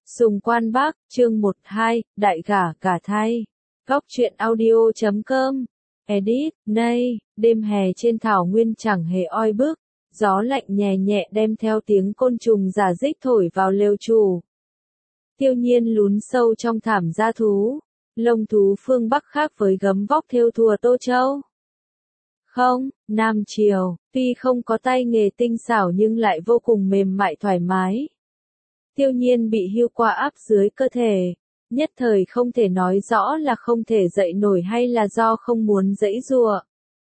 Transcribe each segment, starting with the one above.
Sùng Quan Bắc, chương 12, Đại gả cả thay. Góc truyện audio.com. Edit, nay, đêm hè trên thảo nguyên chẳng hề oi bức, gió lạnh nhẹ nhẹ đem theo tiếng côn trùng rả rích thổi vào lều trù. Tiêu Nhiên lún sâu trong thảm gia thú, lông thú phương Bắc khác với gấm vóc thêu thùa Tô Châu. Không, Nam Triều, tuy không có tay nghề tinh xảo nhưng lại vô cùng mềm mại thoải mái. Tiêu Nhiên bị hưu qua áp dưới cơ thể, nhất thời không thể nói rõ là không thể dậy nổi hay là do không muốn giãy giụa.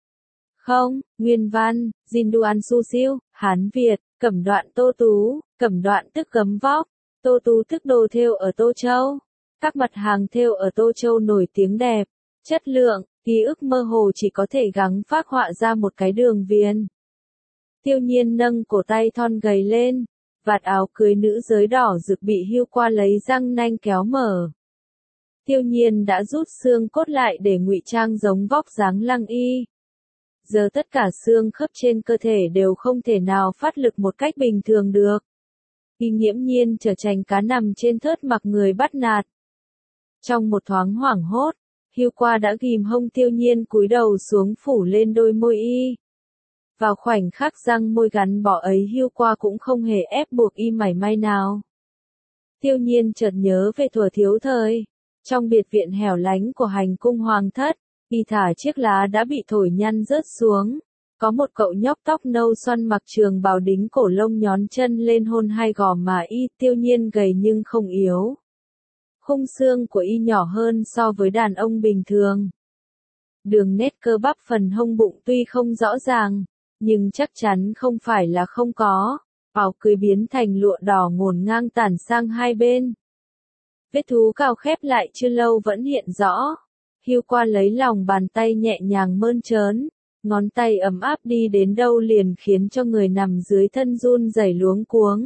Không, nguyên văn, Jinduan Su Siêu, Hán Việt, Cẩm Đoạn Tô Tú, Cẩm Đoạn tức gấm vóc, Tô Tú tức đồ thêu ở Tô Châu. Các mặt hàng thêu ở Tô Châu nổi tiếng đẹp, chất lượng, ký ức mơ hồ chỉ có thể gắng phác họa ra một cái đường viền. Tiêu Nhiên nâng cổ tay thon gầy lên, vạt áo cưới nữ giới đỏ rực bị hưu qua lấy răng nanh kéo mở. Tiêu Nhiên đã rút xương cốt lại để ngụy trang giống vóc dáng Lăng Y. Giờ tất cả xương khớp trên cơ thể đều không thể nào phát lực một cách bình thường được. Y nghiễm nhiên trở thành cá nằm trên thớt mặc người bắt nạt. Trong một thoáng hoảng hốt, hưu qua đã ghim hông Tiêu Nhiên cúi đầu xuống phủ lên đôi môi y. Vào khoảnh khắc răng môi gắn bó ấy hưu qua cũng không hề ép buộc y mảy may nào. Tiêu Nhiên chợt nhớ về thuở thiếu thời, trong biệt viện hẻo lánh của hành cung hoàng thất, y thả chiếc lá đã bị thổi nhăn rớt xuống. Có một cậu nhóc tóc nâu xoăn mặc trường bào đính cổ lông nhón chân lên hôn hai gò má y. Tiêu Nhiên gầy nhưng không yếu. Khung xương của y nhỏ hơn so với đàn ông bình thường. Đường nét cơ bắp phần hông bụng tuy không rõ ràng, nhưng chắc chắn không phải là không có. Áo cưới biến thành lụa đỏ ngổn ngang tản sang hai bên. Vết thú cao khép lại chưa lâu vẫn hiện rõ. Hưu qua lấy lòng bàn tay nhẹ nhàng mơn trớn, ngón tay ấm áp đi đến đâu liền khiến cho người nằm dưới thân run rẩy luống cuống.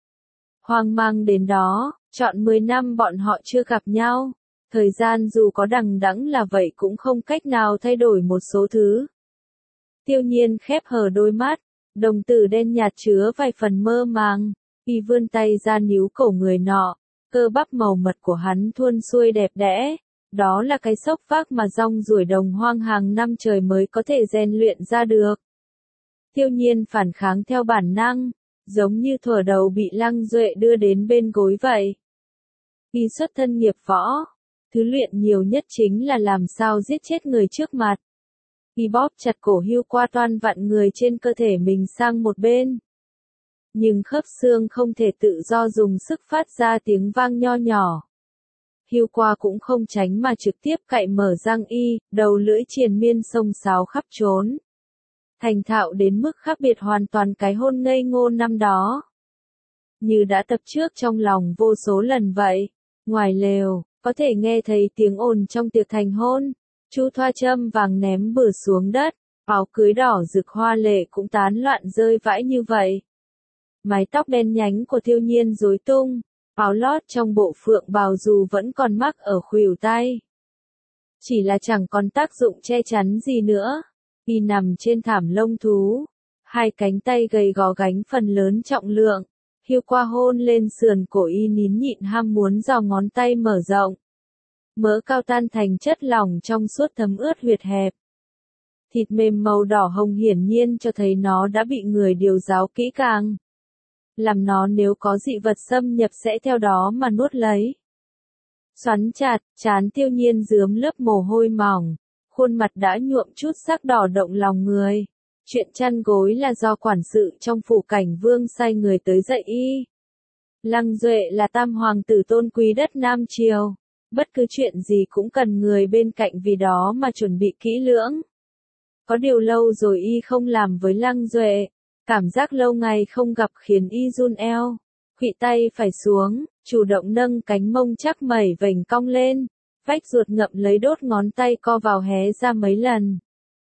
Hoang mang đến đó, trọn 10 năm bọn họ chưa gặp nhau. Thời gian dù có đằng đẵng là vậy cũng không cách nào thay đổi một số thứ. Tiêu Nhiên khép hờ đôi mắt, đồng tử đen nhạt chứa vài phần mơ màng, y vươn tay ra níu cổ người nọ, cơ bắp màu mật của hắn thuôn xuôi đẹp đẽ, đó là cái xốc vác mà rong ruổi đồng hoang hàng năm trời mới có thể rèn luyện ra được. Tiêu Nhiên phản kháng theo bản năng, giống như thuở đầu bị Lăng Duệ đưa đến bên gối vậy. Y xuất thân nghiệp võ, thứ luyện nhiều nhất chính là làm sao giết chết người trước mặt. Y bóp chặt cổ hưu qua toan vặn người trên cơ thể mình sang một bên. Nhưng khớp xương không thể tự do dùng sức phát ra tiếng vang nho nhỏ. Hưu qua cũng không tránh mà trực tiếp cạy mở răng y, đầu lưỡi triền miên xông xáo khắp trốn. Thành thạo đến mức khác biệt hoàn toàn cái hôn ngây ngô năm đó. Như đã tập trước trong lòng vô số lần vậy, ngoài lều, có thể nghe thấy tiếng ồn trong tiệc thành hôn. Chu thoa châm vàng ném bừa xuống đất, áo cưới đỏ rực hoa lệ cũng tán loạn rơi vãi như vậy. Mái tóc đen nhánh của Tiêu Nhiên rối tung, áo lót trong bộ phượng bào dù vẫn còn mắc ở khuỷu tay. Chỉ là chẳng còn tác dụng che chắn gì nữa. Y nằm trên thảm lông thú, hai cánh tay gầy gò gánh phần lớn trọng lượng. Hưu qua hôn lên sườn cổ y nín nhịn ham muốn dò ngón tay mở rộng. Mỡ cao tan thành chất lỏng trong suốt thấm ướt huyệt hẹp. Thịt mềm màu đỏ hồng hiển nhiên cho thấy nó đã bị người điều giáo kỹ càng. Làm nó nếu có dị vật xâm nhập sẽ theo đó mà nuốt lấy. Xoắn chặt, trán Tiêu Nhiên rướm lớp mồ hôi mỏng, khuôn mặt đã nhuộm chút sắc đỏ động lòng người. Chuyện chăn gối là do quản sự trong phủ Cảnh Vương sai người tới dạy y. Lăng Duệ là tam hoàng tử tôn quý đất Nam Triều. Bất cứ chuyện gì cũng cần người bên cạnh vì đó mà chuẩn bị kỹ lưỡng. Có điều lâu rồi y không làm với Lăng Duệ. Cảm giác lâu ngày không gặp khiến y run eo. Khuỵu tay phải xuống, chủ động nâng cánh mông chắc mẩy vểnh cong lên. Vách ruột ngậm lấy đốt ngón tay co vào hé ra mấy lần.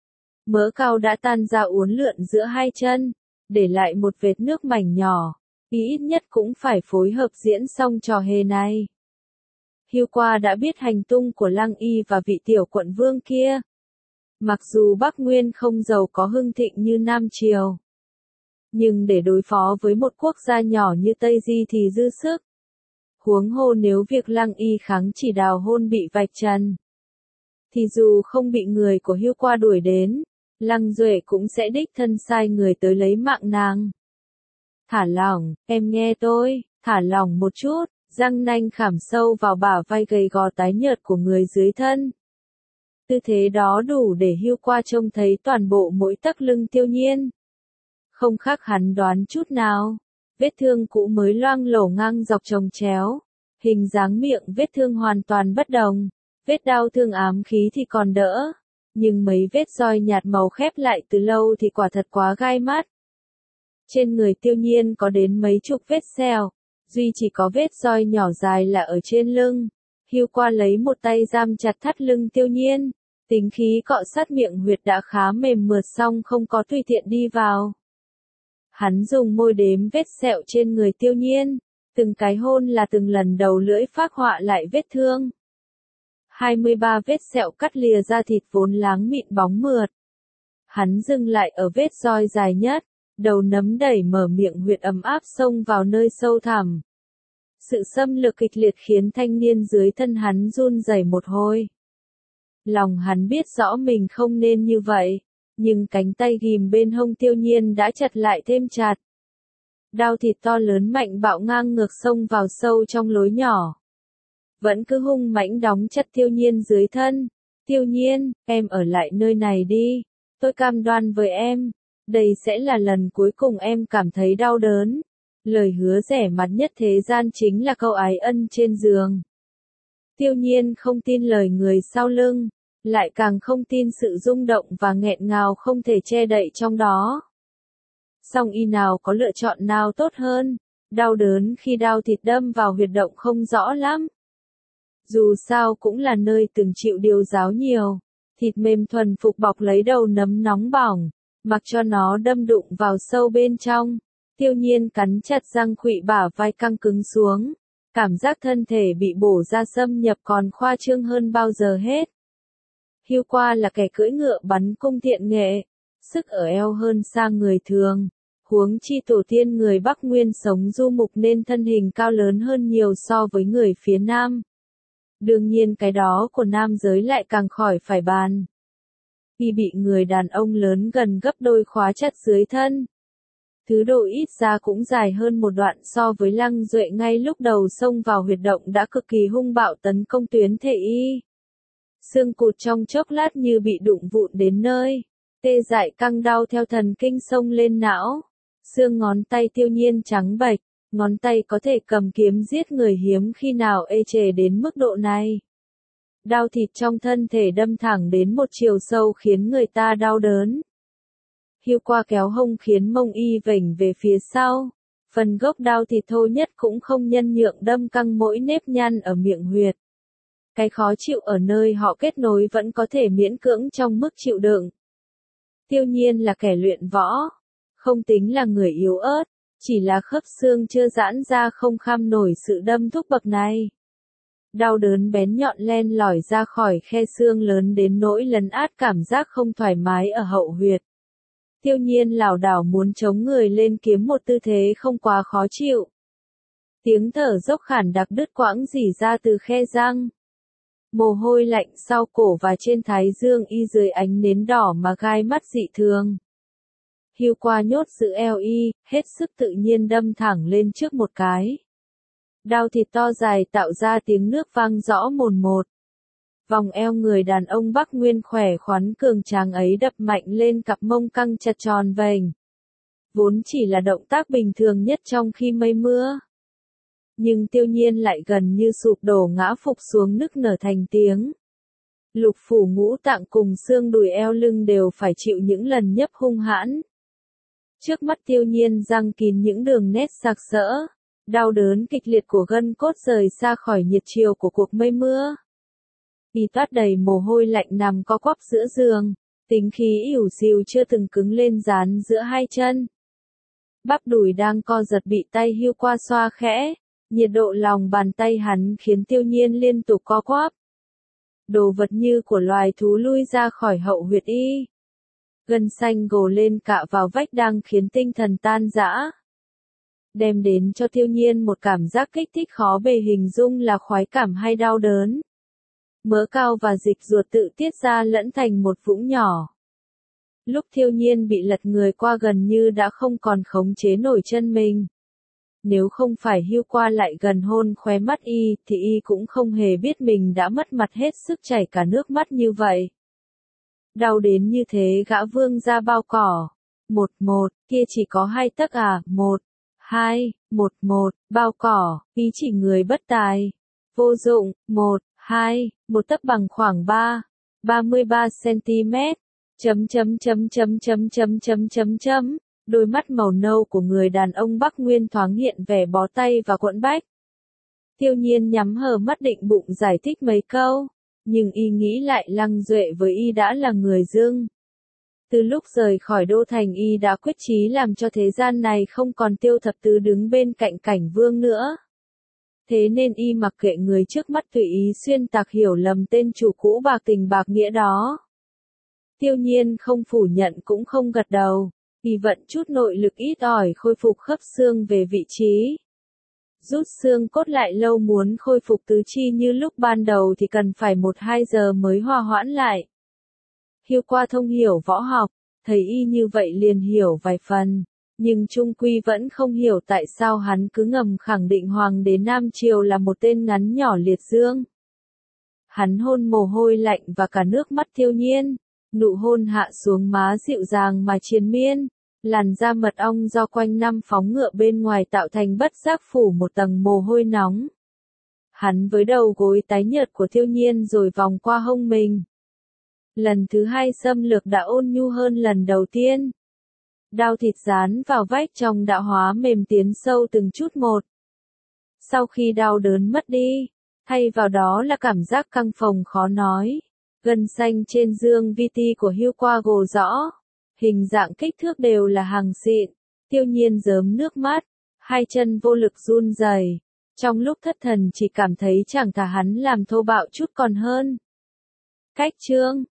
Mỡ cao đã tan ra uốn lượn giữa hai chân, để lại một vệt nước mảnh nhỏ. Y ít nhất cũng phải phối hợp diễn xong trò hề này. Hưu qua đã biết hành tung của Lăng Y và vị tiểu quận vương kia. Mặc dù Bắc Nguyên không giàu có hưng thịnh như Nam Triều, nhưng để đối phó với một quốc gia nhỏ như Tây Di thì dư sức. Huống hồ nếu việc Lăng Y Kháng chỉ đào hôn bị vạch trần, thì dù không bị người của Hưu Qua đuổi đến, Lăng Duệ cũng sẽ đích thân sai người tới lấy mạng nàng. Thả lỏng, em nghe tôi, thả lỏng một chút, răng nanh khảm sâu vào bả vai gầy gò tái nhợt của người dưới thân. Tư thế đó đủ để Hưu Qua trông thấy toàn bộ mỗi tấc lưng Tiêu Nhiên. Không khác hắn đoán chút nào. Vết thương cũ mới loang lổ ngang dọc chồng chéo. Hình dáng miệng vết thương hoàn toàn bất đồng. Vết đau thương ám khí thì còn đỡ. Nhưng mấy vết roi nhạt màu khép lại từ lâu thì quả thật quá gai mắt. Trên người Tiêu Nhiên có đến mấy chục vết sẹo. Duy chỉ có vết roi nhỏ dài là ở trên lưng. Hưu Qua lấy một tay giam chặt thắt lưng Tiêu Nhiên. Tính khí cọ sát miệng huyệt đã khá mềm mượt xong không có tùy tiện đi vào. Hắn dùng môi đếm vết sẹo trên người Tiêu Nhiên, từng cái hôn là từng lần đầu lưỡi phác họa lại vết thương. 23 vết sẹo cắt lìa da thịt vốn láng mịn bóng mượt. Hắn dừng lại ở vết roi dài nhất, đầu nấm đẩy mở miệng huyệt ấm áp xông vào nơi sâu thẳm. Sự xâm lược kịch liệt khiến thanh niên dưới thân hắn run rẩy một hồi. Lòng hắn biết rõ mình không nên như vậy, nhưng cánh tay ghim bên hông Tiêu Nhiên đã chặt lại thêm chặt. Đao thịt to lớn mạnh bạo ngang ngược xông vào sâu trong lối nhỏ. Vẫn cứ hung mãnh đóng chặt Tiêu Nhiên dưới thân. Tiêu Nhiên, em ở lại nơi này đi. Tôi cam đoan với em, đây sẽ là lần cuối cùng em cảm thấy đau đớn. Lời hứa rẻ mạt nhất thế gian chính là câu ái ân trên giường. Tiêu Nhiên không tin lời người sau lưng, lại càng không tin sự rung động và nghẹn ngào không thể che đậy trong đó. Song y nào có lựa chọn nào tốt hơn, đau đớn khi đao thịt đâm vào huyệt động không rõ lắm. Dù sao cũng là nơi từng chịu điều giáo nhiều, thịt mềm thuần phục bọc lấy đầu nấm nóng bỏng, mặc cho nó đâm đụng vào sâu bên trong. Tiêu Nhiên cắn chặt răng khuỵu bả vai căng cứng xuống, cảm giác thân thể bị bổ ra xâm nhập còn khoa trương hơn bao giờ hết. Hưu Qua là kẻ cưỡi ngựa bắn cung thiện nghệ, sức ở eo hơn xa người thường, huống chi tổ tiên người Bắc Nguyên sống du mục nên thân hình cao lớn hơn nhiều so với người phía Nam. Đương nhiên cái đó của nam giới lại càng khỏi phải bàn. Khi bị người đàn ông lớn gần gấp đôi khóa chặt dưới thân, thứ độ ít ra cũng dài hơn một đoạn so với Lăng Duệ ngay lúc đầu xông vào huyệt động đã cực kỳ hung bạo tấn công tuyến thể y. Xương cụt trong chốc lát như bị đụng vụn đến nơi, tê dại căng đau theo thần kinh xông lên não. Xương ngón tay Tiêu Nhiên trắng bệch, ngón tay có thể cầm kiếm giết người hiếm khi nào ê chề đến mức độ này. Đao thịt trong thân thể đâm thẳng đến một chiều sâu khiến người ta đau đớn. Hưu Qua kéo hông khiến mông y vểnh về phía sau. Phần gốc đao thịt thô nhất cũng không nhân nhượng đâm căng mỗi nếp nhăn ở miệng huyệt. Cái khó chịu ở nơi họ kết nối vẫn có thể miễn cưỡng trong mức chịu đựng. Tiêu Nhiên là kẻ luyện võ, không tính là người yếu ớt, chỉ là khớp xương chưa giãn ra không kham nổi sự đâm thúc bậc này. Đau đớn bén nhọn len lỏi ra khỏi khe xương lớn đến nỗi lấn át cảm giác không thoải mái ở hậu huyệt. Tiêu Nhiên lảo đảo muốn chống người lên kiếm một tư thế không quá khó chịu. Tiếng thở dốc khản đặc đứt quãng rỉ ra từ khe răng. Mồ hôi lạnh sau cổ và trên thái dương y dưới ánh nến đỏ mà gai mắt dị thường. Hưu Qua nhốt giữ eo y, hết sức tự nhiên đâm thẳng lên trước một cái. Đao thịt to dài tạo ra tiếng nước vang rõ mồn một. Vòng eo người đàn ông Bắc Nguyên khỏe khoắn cường tráng ấy đập mạnh lên cặp mông căng chặt tròn vành. Vốn chỉ là động tác bình thường nhất trong khi mây mưa. Nhưng Tiêu Nhiên lại gần như sụp đổ ngã phục xuống nức nở thành tiếng. Lục phủ ngũ tạng cùng xương đùi eo lưng đều phải chịu những lần nhấp hung hãn. Trước mắt Tiêu Nhiên răng kín những đường nét sặc sỡ, đau đớn kịch liệt của gân cốt rời xa khỏi nhiệt chiều của cuộc mây mưa. Y toát đầy mồ hôi lạnh nằm co quắp giữa giường, tính khí ỉu xìu chưa từng cứng lên dán giữa hai chân. Bắp đùi đang co giật bị tay Hưu Qua xoa khẽ, nhiệt độ lòng bàn tay hắn khiến Tiêu Nhiên liên tục co quắp. Đồ vật như của loài thú lui ra khỏi hậu huyệt y. Gân xanh gồ lên cạ vào vách đang khiến tinh thần tan rã. đem đến cho Tiêu Nhiên một cảm giác kích thích khó bề hình dung là khoái cảm hay đau đớn. Mỡ cao và dịch ruột tự tiết ra lẫn thành một vũng nhỏ. Lúc Tiêu Nhiên bị lật người qua gần như đã không còn khống chế nổi chân mình. Nếu không phải Hưu Qua lại gần hôn khóe mắt y, thì y cũng không hề biết mình đã mất mặt hết sức chảy cả nước mắt như vậy. Đau đến như thế gã vương ra bao cỏ. 1-1, kia chỉ có 2 tấc à, 1-2, 1-1, bao cỏ, ý chỉ người bất tài. Vô dụng, 1-2, 1 tấc bằng khoảng 33 cm. Đôi mắt màu nâu của người đàn ông Bắc Nguyên thoáng hiện vẻ bó tay và quẫn bách. Tiêu Nhiên nhắm hờ mắt định bụng giải thích mấy câu, nhưng y nghĩ lại Lăng Duệ với y đã là người dưng. Từ lúc rời khỏi đô thành y đã quyết chí làm cho thế gian này không còn Tiêu Thập Tứ đứng bên cạnh Cảnh Vương nữa. Thế nên y mặc kệ người trước mắt tùy ý xuyên tạc hiểu lầm tên chủ cũ bạc tình bạc nghĩa đó. Tiêu Nhiên không phủ nhận cũng không gật đầu, y vận chút nội lực ít ỏi khôi phục khớp xương về vị trí. Rút xương cốt lại lâu muốn khôi phục tứ chi như lúc ban đầu thì cần phải 1-2 giờ mới hòa hoãn lại. Hưu Qua thông hiểu võ học, thấy y như vậy liền hiểu vài phần, nhưng chung quy vẫn không hiểu tại sao hắn cứ ngầm khẳng định Hoàng đế Nam Triều là một tên ngắn nhỏ liệt dương. Hắn hôn mồ hôi lạnh và cả nước mắt Tiêu Nhiên, nụ hôn hạ xuống má dịu dàng mà triền miên, làn da mật ong do quanh năm phóng ngựa bên ngoài tạo thành bất giác phủ một tầng mồ hôi nóng. Hắn với đầu gối tái nhợt của Tiêu Nhiên rồi vòng qua hông mình. Lần thứ 2 xâm lược đã ôn nhu hơn lần đầu tiên. Đao thịt dán vào vách trong đã hóa mềm tiến sâu từng chút một. Sau khi đau đớn mất đi, thay vào đó là cảm giác căng phồng khó nói. Gân xanh trên dương vi ti của Hưu Qua gồ rõ. Hình dạng kích thước đều là hàng xịn. Tiêu Nhiên rớm nước mắt. Hai chân vô lực run rẩy. Trong lúc thất thần chỉ cảm thấy chẳng thà hắn làm thô bạo chút còn hơn. Cách chương